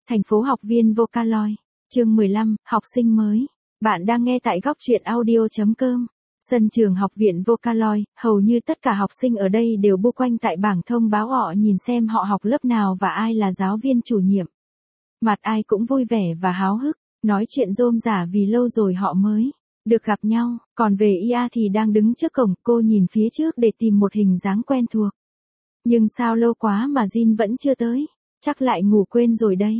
Thành phố học viên Vocaloid. Chương 15, học sinh mới. Bạn đang nghe tại góc truyện audio.com. Sân trường học viện Vocaloid, hầu như tất cả học sinh ở đây đều bu quanh tại bảng thông báo họ nhìn xem họ học lớp nào và ai là giáo viên chủ nhiệm. Mặt ai cũng vui vẻ và háo hức, nói chuyện rôm rả vì lâu rồi họ mới được gặp nhau, còn về Ia thì đang đứng trước cổng, cô nhìn phía trước để tìm một hình dáng quen thuộc. Nhưng sao lâu quá mà Jin vẫn chưa tới, chắc lại ngủ quên rồi đây.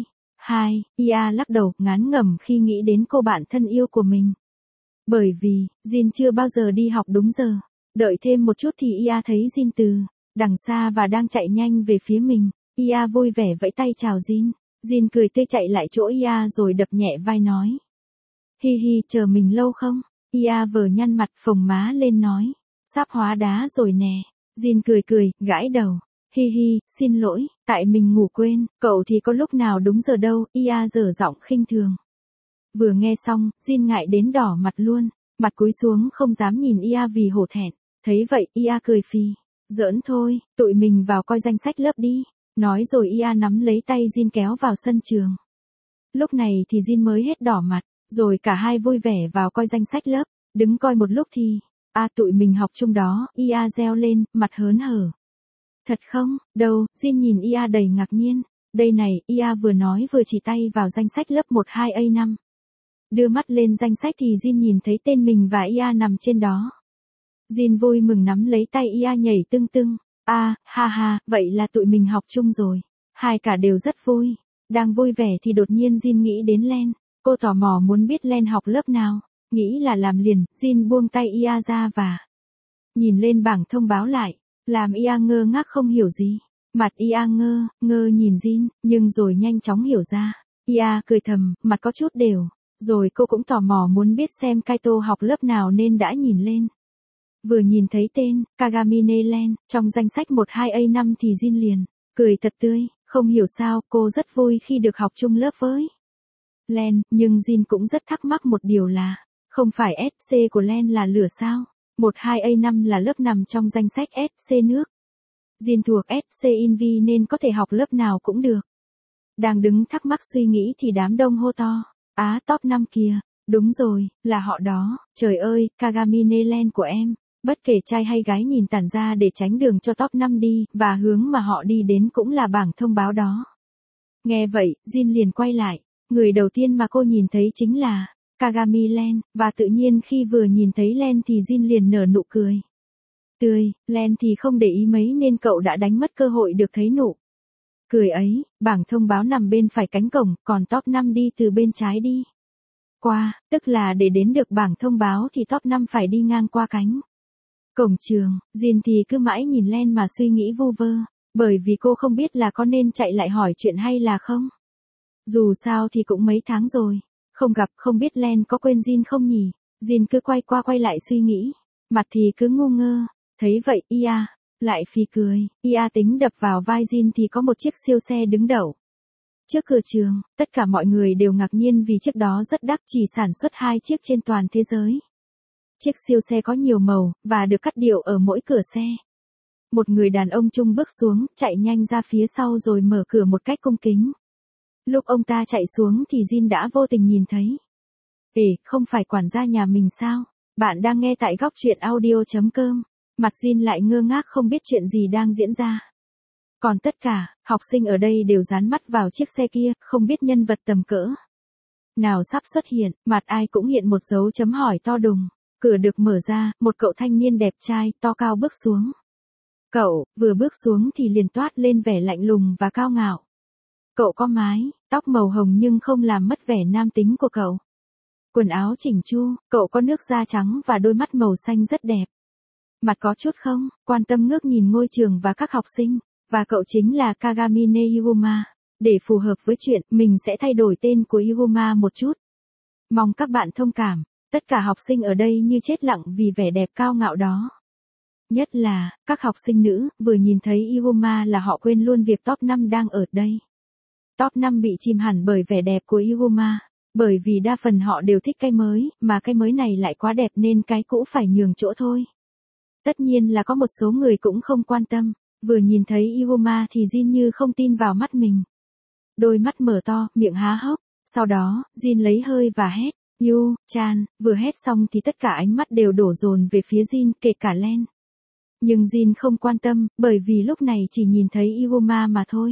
Ia lắc đầu, ngán ngẩm khi nghĩ đến cô bạn thân yêu của mình. Bởi vì, Jin chưa bao giờ đi học đúng giờ. Đợi thêm một chút thì Ia thấy Jin từ đằng xa và đang chạy nhanh về phía mình. Ia vui vẻ vẫy tay chào Jin. Jin cười tươi chạy lại chỗ Ia rồi đập nhẹ vai nói. Hi hi, chờ mình lâu không? Ia vờ nhăn mặt phồng má lên nói. Sắp hóa đá rồi nè. Jin cười, gãi đầu. Hi hi, xin lỗi, tại mình ngủ quên, cậu thì có lúc nào đúng giờ đâu, Ia dở giọng khinh thường. Vừa nghe xong, Jin ngại đến đỏ mặt luôn, mặt cúi xuống không dám nhìn Ia vì hổ thẹn. Thấy vậy, Ia cười phì. Giỡn thôi, tụi mình vào coi danh sách lớp đi. Nói rồi Ia nắm lấy tay Jin kéo vào sân trường. Lúc này thì Jin mới hết đỏ mặt, rồi cả hai vui vẻ vào coi danh sách lớp. Đứng coi một lúc thì, tụi mình học chung đó, Ia reo lên, mặt hớn hở. Thật không? Đâu, Jin nhìn Ia đầy ngạc nhiên. Đây này, Ia vừa nói vừa chỉ tay vào danh sách lớp 12A5. Đưa mắt lên danh sách thì Jin nhìn thấy tên mình và Ia nằm trên đó. Jin vui mừng nắm lấy tay Ia nhảy tưng tưng. Ha, vậy là tụi mình học chung rồi. Hai cả đều rất vui. Đang vui vẻ thì đột nhiên Jin nghĩ đến Len. Cô tò mò muốn biết Len học lớp nào. Nghĩ là làm liền, Jin buông tay Ia ra và nhìn lên bảng thông báo lại. Làm Ia ngơ ngác không hiểu gì. Mặt Ia ngơ nhìn Jin, nhưng rồi nhanh chóng hiểu ra. Ia cười thầm, mặt có chút đều. Rồi cô cũng tò mò muốn biết xem Kaito học lớp nào nên đã nhìn lên. Vừa nhìn thấy tên, Kagamine Len, trong danh sách 12A5 thì Jin liền cười thật tươi, không hiểu sao cô rất vui khi được học chung lớp với Len, nhưng Jin cũng rất thắc mắc một điều là, không phải SC của Len là lửa sao? 12A5 là lớp nằm trong danh sách SC nước. Jin thuộc SC Invi nên có thể học lớp nào cũng được. Đang đứng thắc mắc suy nghĩ thì đám đông hô to. Top 5 kìa. Đúng rồi, là họ đó. Trời ơi, Kagamine Len của em. Bất kể trai hay gái nhìn tản ra để tránh đường cho top 5 đi, và hướng mà họ đi đến cũng là bảng thông báo đó. Nghe vậy, Jin liền quay lại. Người đầu tiên mà cô nhìn thấy chính là Kagami Len, và tự nhiên khi vừa nhìn thấy Len thì Jin liền nở nụ cười. Len thì không để ý mấy nên cậu đã đánh mất cơ hội được thấy nụ cười ấy. Bảng thông báo nằm bên phải cánh cổng, còn top 5 đi từ bên trái đi qua, tức là để đến được bảng thông báo thì top 5 phải đi ngang qua cánh cổng trường. Jin thì cứ mãi nhìn Len mà suy nghĩ vu vơ, bởi vì cô không biết là có nên chạy lại hỏi chuyện hay là không. Dù sao thì cũng mấy tháng rồi không gặp, không biết Len có quên Jin không nhỉ. Jin cứ quay qua quay lại suy nghĩ, mặt thì cứ ngu ngơ. Thấy vậy, Ia lại phì cười. Ia tính đập vào vai Jin thì có một chiếc siêu xe đứng đậu trước cửa trường. Tất cả mọi người đều ngạc nhiên vì chiếc đó rất đắt, chỉ sản xuất 2 chiếc trên toàn thế giới. Chiếc siêu xe có nhiều màu, và được cắt điệu ở mỗi cửa xe. Một người đàn ông trung bước xuống, chạy nhanh ra phía sau rồi mở cửa một cách cung kính. Lúc ông ta chạy xuống thì Jin đã vô tình nhìn thấy. Không phải quản gia nhà mình sao? Bạn đang nghe tại góc truyện audio.com. Mặt Jin lại ngơ ngác không biết chuyện gì đang diễn ra. Còn tất cả, học sinh ở đây đều dán mắt vào chiếc xe kia, không biết nhân vật tầm cỡ nào sắp xuất hiện, mặt ai cũng hiện một dấu chấm hỏi to đùng. Cửa được mở ra, một cậu thanh niên đẹp trai, to cao bước xuống. Cậu, vừa bước xuống thì liền toát lên vẻ lạnh lùng và cao ngạo. Cậu có mái tóc màu hồng nhưng không làm mất vẻ nam tính của cậu. Quần áo chỉnh chu, cậu có nước da trắng và đôi mắt màu xanh rất đẹp. Mặt có chút không quan tâm ngước nhìn ngôi trường và các học sinh, và cậu chính là Kagamine Iguma. Để phù hợp với chuyện, mình sẽ thay đổi tên của Iguma một chút. Mong các bạn thông cảm. Tất cả học sinh ở đây như chết lặng vì vẻ đẹp cao ngạo đó. Nhất là, các học sinh nữ, vừa nhìn thấy Iguma là họ quên luôn việc top 5 đang ở đây. Top 5 bị chìm hẳn bởi vẻ đẹp của Iguma. Bởi vì đa phần họ đều thích cái mới, mà cái mới này lại quá đẹp nên cái cũ phải nhường chỗ thôi. Tất nhiên là có một số người cũng không quan tâm. Vừa nhìn thấy Iguma thì Jin như không tin vào mắt mình. đôi mắt mở to, miệng há hốc. Sau đó, Jin lấy hơi và hét, Yu, Chan, vừa hét xong thì tất cả ánh mắt đều đổ dồn về phía Jin, kể cả Len. Nhưng Jin không quan tâm, bởi vì lúc này chỉ nhìn thấy Iguma mà thôi.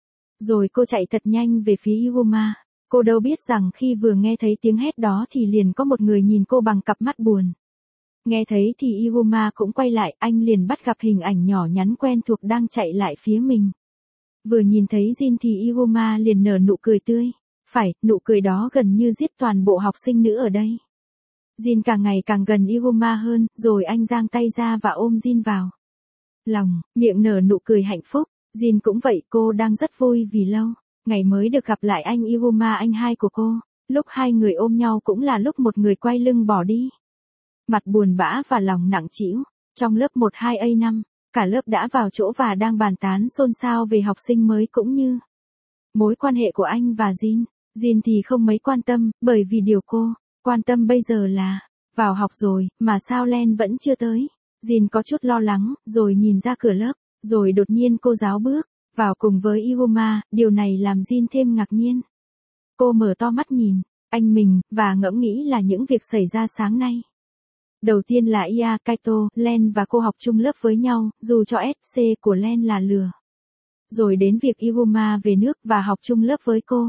Rồi cô chạy thật nhanh về phía Iguma. Cô đâu biết rằng khi vừa nghe thấy tiếng hét đó thì liền có một người nhìn cô bằng cặp mắt buồn. Nghe thấy thì Iguma cũng quay lại, anh liền bắt gặp hình ảnh nhỏ nhắn quen thuộc đang chạy lại phía mình. Vừa nhìn thấy Jin thì Iguma liền nở nụ cười tươi. Phải, nụ cười đó gần như giết toàn bộ học sinh nữ ở đây. Jin càng ngày càng gần Iguma hơn, rồi anh giang tay ra và ôm Jin vào lòng, miệng nở nụ cười hạnh phúc. Jin cũng vậy, cô đang rất vui vì lâu ngày mới được gặp lại anh Iguma, anh hai của cô. Lúc hai người ôm nhau cũng là lúc một người quay lưng bỏ đi. Mặt buồn bã và lòng nặng trĩu. Trong lớp 12A5, cả lớp đã vào chỗ và đang bàn tán xôn xao về học sinh mới cũng như mối quan hệ của anh và Jin. Jin thì không mấy quan tâm, bởi vì điều cô quan tâm bây giờ là vào học rồi, mà sao Len vẫn chưa tới. Jin có chút lo lắng, rồi nhìn ra cửa lớp, rồi đột nhiên cô giáo bước vào cùng với Iguma, điều này làm Jin thêm ngạc nhiên. Cô mở to mắt nhìn anh mình, và ngẫm nghĩ là những việc xảy ra sáng nay. Đầu tiên là Ia, Kaito, Len và cô học chung lớp với nhau, dù cho SC của Len là lừa. Rồi đến việc Iguma về nước và học chung lớp với cô.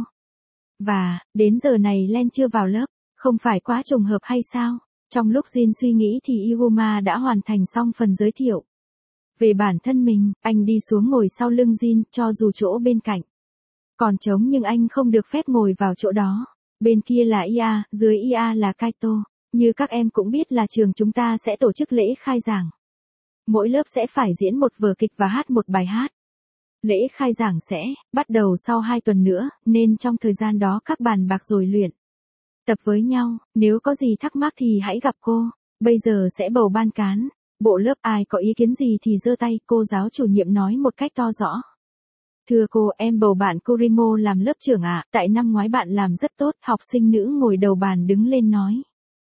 Và, đến giờ này Len chưa vào lớp, không phải quá trùng hợp hay sao? Trong lúc Jin suy nghĩ thì Iguma đã hoàn thành xong phần giới thiệu. Về bản thân mình, anh đi xuống ngồi sau lưng Jin, cho dù chỗ bên cạnh còn trống nhưng anh không được phép ngồi vào chỗ đó. Bên kia là Ia, dưới Ia là Kaito. Như các em cũng biết là trường chúng ta sẽ tổ chức lễ khai giảng. Mỗi lớp sẽ phải diễn một vở kịch và hát một bài hát. Lễ khai giảng sẽ bắt đầu sau 2 tuần nữa, nên trong thời gian đó các bàn bạc rồi luyện tập với nhau. Nếu có gì thắc mắc thì hãy gặp cô. Bây giờ sẽ bầu ban cán bộ lớp, ai có ý kiến gì thì giơ tay, cô giáo chủ nhiệm nói một cách to rõ. Thưa cô, em bầu bạn Kurimo làm lớp trưởng ạ, tại năm ngoái bạn làm rất tốt. Học sinh nữ ngồi đầu bàn đứng lên nói.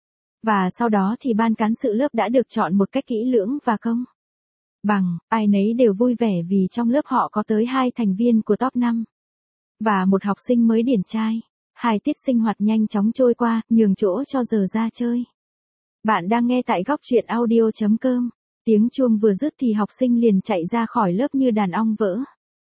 Và sau đó thì ban cán sự lớp đã được chọn một cách kỹ lưỡng và công bằng, ai nấy đều vui vẻ vì trong lớp họ có tới 2 thành viên của top 5. Và một học sinh mới điển trai. 2 tiết sinh hoạt nhanh chóng trôi qua, nhường chỗ cho giờ ra chơi. Bạn đang nghe tại góc truyện audio.com. Tiếng chuông vừa dứt thì học sinh liền chạy ra khỏi lớp như đàn ong vỡ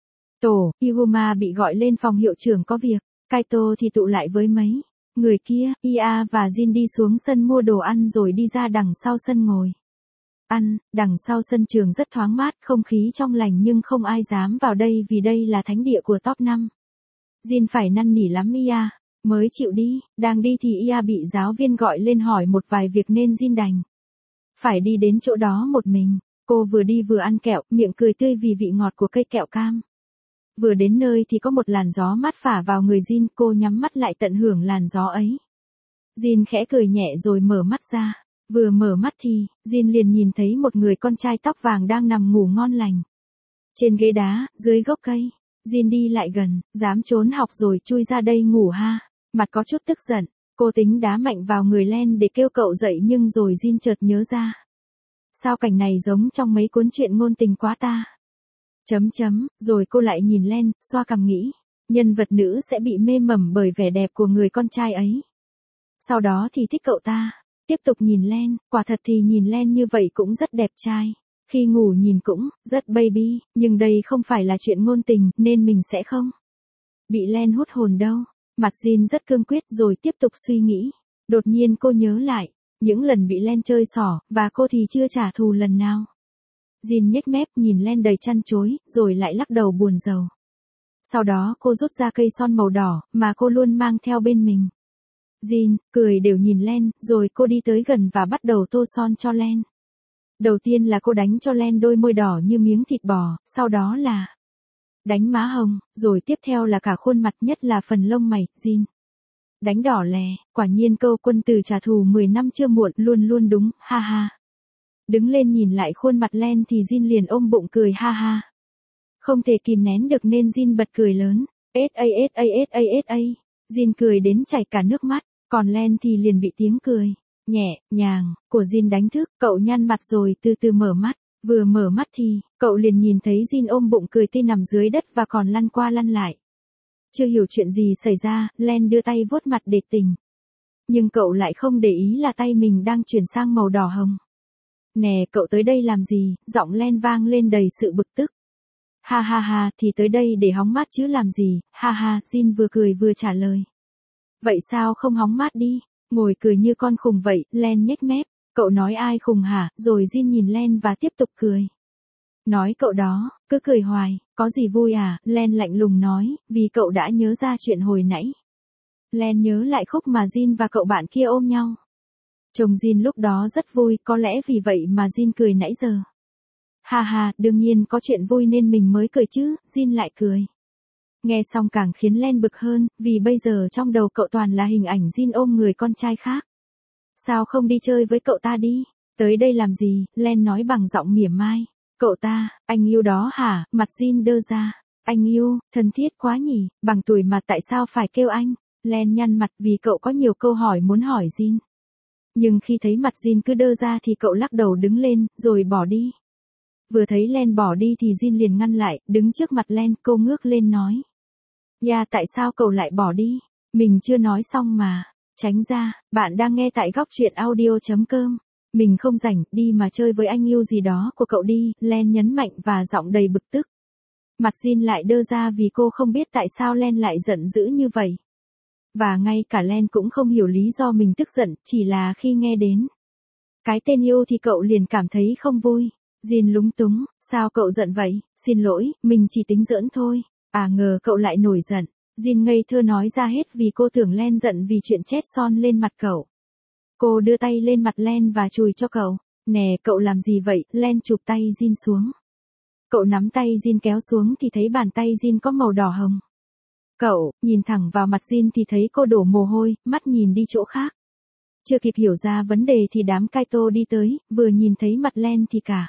tổ. Iguma bị gọi lên phòng hiệu trưởng có việc. Kaito thì tụ lại với mấy người kia. Ia và Jin đi xuống sân mua đồ ăn rồi đi ra đằng sau sân ngồi ăn. Đằng sau sân trường rất thoáng mát, không khí trong lành, nhưng không ai dám vào đây vì đây là thánh địa của top 5. Jin phải năn nỉ lắm Ia mới chịu đi. Đang đi thì Ia bị giáo viên gọi lên hỏi một vài việc nên Jin đành phải đi đến chỗ đó một mình. Cô vừa đi vừa ăn kẹo, miệng cười tươi vì vị ngọt của cây kẹo cam. Vừa đến nơi thì có một làn gió mát phả vào người Jin, cô nhắm mắt lại tận hưởng làn gió ấy. Jin khẽ cười nhẹ rồi mở mắt ra. Vừa mở mắt thì, Jin liền nhìn thấy một người con trai tóc vàng đang nằm ngủ ngon lành trên ghế đá, dưới gốc cây. Jin đi lại gần, dám trốn học rồi chui ra đây ngủ ha. Mặt có chút tức giận, cô tính đá mạnh vào người Len để kêu cậu dậy, nhưng rồi Jin chợt nhớ ra. Sao cảnh này giống trong mấy cuốn truyện ngôn tình quá ta. Rồi cô lại nhìn Len, xoa cằm nghĩ, nhân vật nữ sẽ bị mê mẩn bởi vẻ đẹp của người con trai ấy. Sau đó thì thích cậu ta. Tiếp tục nhìn Len, quả thật thì nhìn Len như vậy cũng rất đẹp trai. Khi ngủ nhìn cũng rất baby, nhưng đây không phải là chuyện ngôn tình nên mình sẽ không bị Len hút hồn đâu. Mặt Jin rất cương quyết rồi tiếp tục suy nghĩ. Đột nhiên cô nhớ lại những lần bị Len chơi xỏ, và cô thì chưa trả thù lần nào. Jin nhếch mép nhìn Len đầy chăn chối, rồi lại lắc đầu buồn rầu. Sau đó cô rút ra cây son màu đỏ mà cô luôn mang theo bên mình. Jin cười đều nhìn Len, rồi cô đi tới gần và bắt đầu tô son cho Len. Đầu tiên là cô đánh cho Len đôi môi đỏ như miếng thịt bò, sau đó là đánh má hồng, rồi tiếp theo là cả khuôn mặt, nhất là phần lông mày. Jin đánh đỏ lè, quả nhiên câu quân tử trả thù 10 năm chưa muộn luôn luôn đúng, ha ha. Đứng lên nhìn lại khuôn mặt Len thì Jin liền ôm bụng cười ha ha. Không thể kìm nén được nên Jin bật cười lớn. sa. Jin cười đến chảy cả nước mắt, còn Len thì liền bị tiếng cười nhẹ nhàng của Jin đánh thức. Cậu nhăn mặt rồi từ từ mở mắt. Vừa mở mắt thì, cậu liền nhìn thấy Jin ôm bụng cười tươi nằm dưới đất và còn lăn qua lăn lại Chưa hiểu chuyện gì xảy ra, Len đưa tay vuốt mặt để tỉnh. Nhưng cậu lại không để ý là tay mình đang chuyển sang màu đỏ hồng. Nè, cậu tới đây làm gì? Giọng Len vang lên đầy sự bực tức. Ha ha ha, thì tới đây để hóng mát chứ làm gì, ha ha, Jin vừa cười vừa trả lời. Vậy sao không hóng mát đi? Ngồi cười như con khùng vậy, Len nhếch mép. Cậu nói ai khùng hả? Rồi Jin nhìn Len và tiếp tục cười. Nói cậu đó, cứ cười hoài, có gì vui à? Len lạnh lùng nói, vì cậu đã nhớ ra chuyện hồi nãy. Len nhớ lại khúc mà Jin và cậu bạn kia ôm nhau. Chồng Jin lúc đó rất vui, có lẽ vì vậy mà Jin cười nãy giờ. Ha ha, đương nhiên có chuyện vui nên mình mới cười chứ, Jin lại cười. Nghe xong càng khiến Len bực hơn, vì bây giờ trong đầu cậu toàn là hình ảnh Jin ôm người con trai khác. Sao không đi chơi với cậu ta đi? Tới đây làm gì? Len nói bằng giọng mỉa mai. Cậu ta, anh yêu đó hả? Mặt Jin đơ ra. Anh yêu, thân thiết quá nhỉ, bằng tuổi mà tại sao phải kêu anh? Len nhăn mặt vì cậu có nhiều câu hỏi muốn hỏi Jin. Nhưng khi thấy mặt Jin cứ đơ ra thì cậu lắc đầu đứng lên, rồi bỏ đi. Vừa thấy Len bỏ đi thì Jin liền ngăn lại, đứng trước mặt Len, cô ngước lên nói. Ya, tại sao cậu lại bỏ đi? Mình chưa nói xong mà. Tránh ra, bạn đang nghe tại góc truyện audio.com. Mình không rảnh, đi mà chơi với anh yêu gì đó của cậu đi, Len nhấn mạnh và giọng đầy bực tức. Mặt Jin lại đơ ra vì cô không biết tại sao Len lại giận dữ như vậy. Và ngay cả Len cũng không hiểu lý do mình tức giận, chỉ là khi nghe đến cái tên yêu thì cậu liền cảm thấy không vui. Jin lúng túng, sao cậu giận vậy? Xin lỗi, mình chỉ tính giỡn thôi. À ngờ cậu lại nổi giận. Jin ngây thơ nói ra hết vì cô tưởng Len giận vì chuyện chết son lên mặt cậu. Cô đưa tay lên mặt Len và chùi cho cậu. Nè, cậu làm gì vậy? Len chụp tay Jin xuống. Cậu nắm tay Jin kéo xuống thì thấy bàn tay Jin có màu đỏ hồng. Cậu, nhìn thẳng vào mặt Jin thì thấy cô đổ mồ hôi, mắt nhìn đi chỗ khác. Chưa kịp hiểu ra vấn đề thì đám Kaito đi tới, vừa nhìn thấy mặt Len thì cả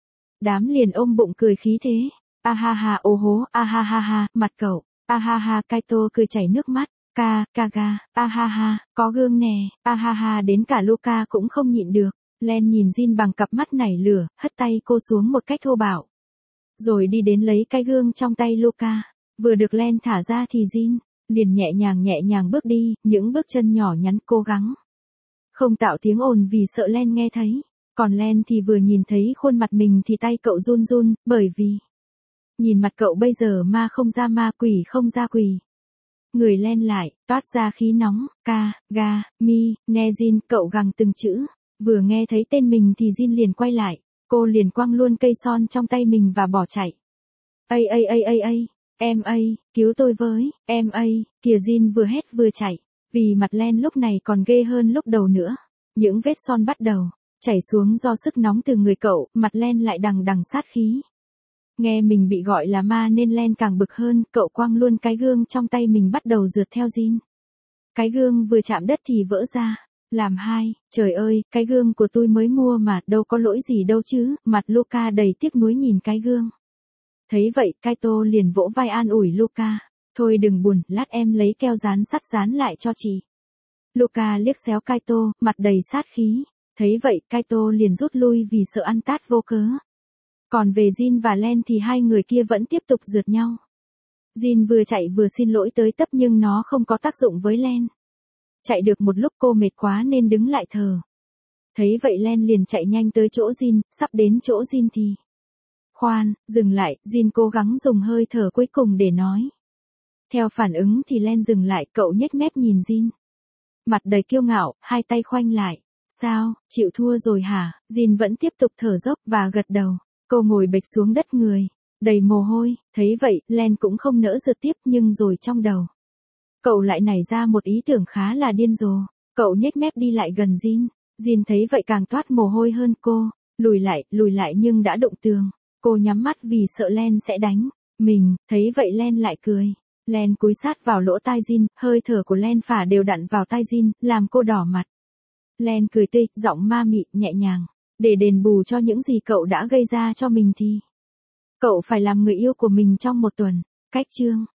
đám liền ôm bụng cười khí thế. A ha ha ô hố, a ha ha ha, mặt cậu. A ha ha, Kaito cười chảy nước mắt. Kaga, a ha ha, có gương nè, a ha ha, đến cả Luka cũng không nhịn được. Len nhìn Jin bằng cặp mắt nảy lửa, hất tay cô xuống một cách thô bạo. Rồi đi đến lấy cái gương trong tay Luka. Vừa được Len thả ra thì Jin liền nhẹ nhàng bước đi, những bước chân nhỏ nhắn cố gắng không tạo tiếng ồn vì sợ Len nghe thấy. Còn Len thì vừa nhìn thấy khuôn mặt mình thì tay cậu run run, bởi vì nhìn mặt cậu bây giờ ma không ra ma, quỷ không ra quỷ. Người Len lại toát ra khí nóng. Jin, cậu gằn từng chữ. Vừa nghe thấy tên mình thì Jin liền quay lại. Cô liền quăng luôn cây son trong tay mình và bỏ chạy. Em ơi, cứu tôi với, em ơi, kìa Jin vừa hét vừa chạy. Vì mặt Len lúc này còn ghê hơn lúc đầu nữa. Những vết son bắt đầu chảy xuống do sức nóng từ người cậu, mặt Len lại đằng đằng sát khí. Nghe mình bị gọi là ma nên Len càng bực hơn, cậu quăng luôn cái gương trong tay mình bắt đầu rượt theo Jin. Cái gương vừa chạm đất thì vỡ ra. Làm hai, trời ơi, cái gương của tôi mới mua mà, đâu có lỗi gì đâu chứ, mặt Luka đầy tiếc nuối nhìn cái gương. Thấy vậy, Kaito liền vỗ vai an ủi Luka. Thôi đừng buồn, lát em lấy keo dán sắt dán lại cho chị. Luka liếc xéo Kaito, mặt đầy sát khí. Thấy vậy, Kaito liền rút lui vì sợ ăn tát vô cớ. Còn về Jin và Len thì hai người kia vẫn tiếp tục rượt nhau. Jin vừa chạy vừa xin lỗi tới tấp nhưng nó không có tác dụng với Len. Chạy được một lúc cô mệt quá nên đứng lại thở. Thấy vậy Len liền chạy nhanh tới chỗ Jin, sắp đến chỗ Jin thì khoan, dừng lại, Jin cố gắng dùng hơi thở cuối cùng để nói. Theo phản ứng thì Len dừng lại, cậu nhếch mép nhìn Jin. Mặt đầy kiêu ngạo, hai tay khoanh lại. Sao, chịu thua rồi hả? Jin vẫn tiếp tục thở dốc và gật đầu. Cô ngồi bệt xuống đất người, đầy mồ hôi. Thấy vậy, Len cũng không nỡ rượt tiếp nhưng rồi trong đầu cậu lại nảy ra một ý tưởng khá là điên rồ. Cậu nhếch mép đi lại gần Jin. Jin thấy vậy càng toát mồ hôi hơn cô. Lùi lại nhưng đã đụng tường. Cô nhắm mắt vì sợ Len sẽ đánh mình. Thấy vậy Len lại cười. Len cúi sát vào lỗ tai Jin, hơi thở của Len phả đều đặn vào tai Jin, làm cô đỏ mặt. Len cười tươi, giọng ma mị, nhẹ nhàng. Để đền bù cho những gì cậu đã gây ra cho mình thì cậu phải làm người yêu của mình trong 1 tuần. Cách chương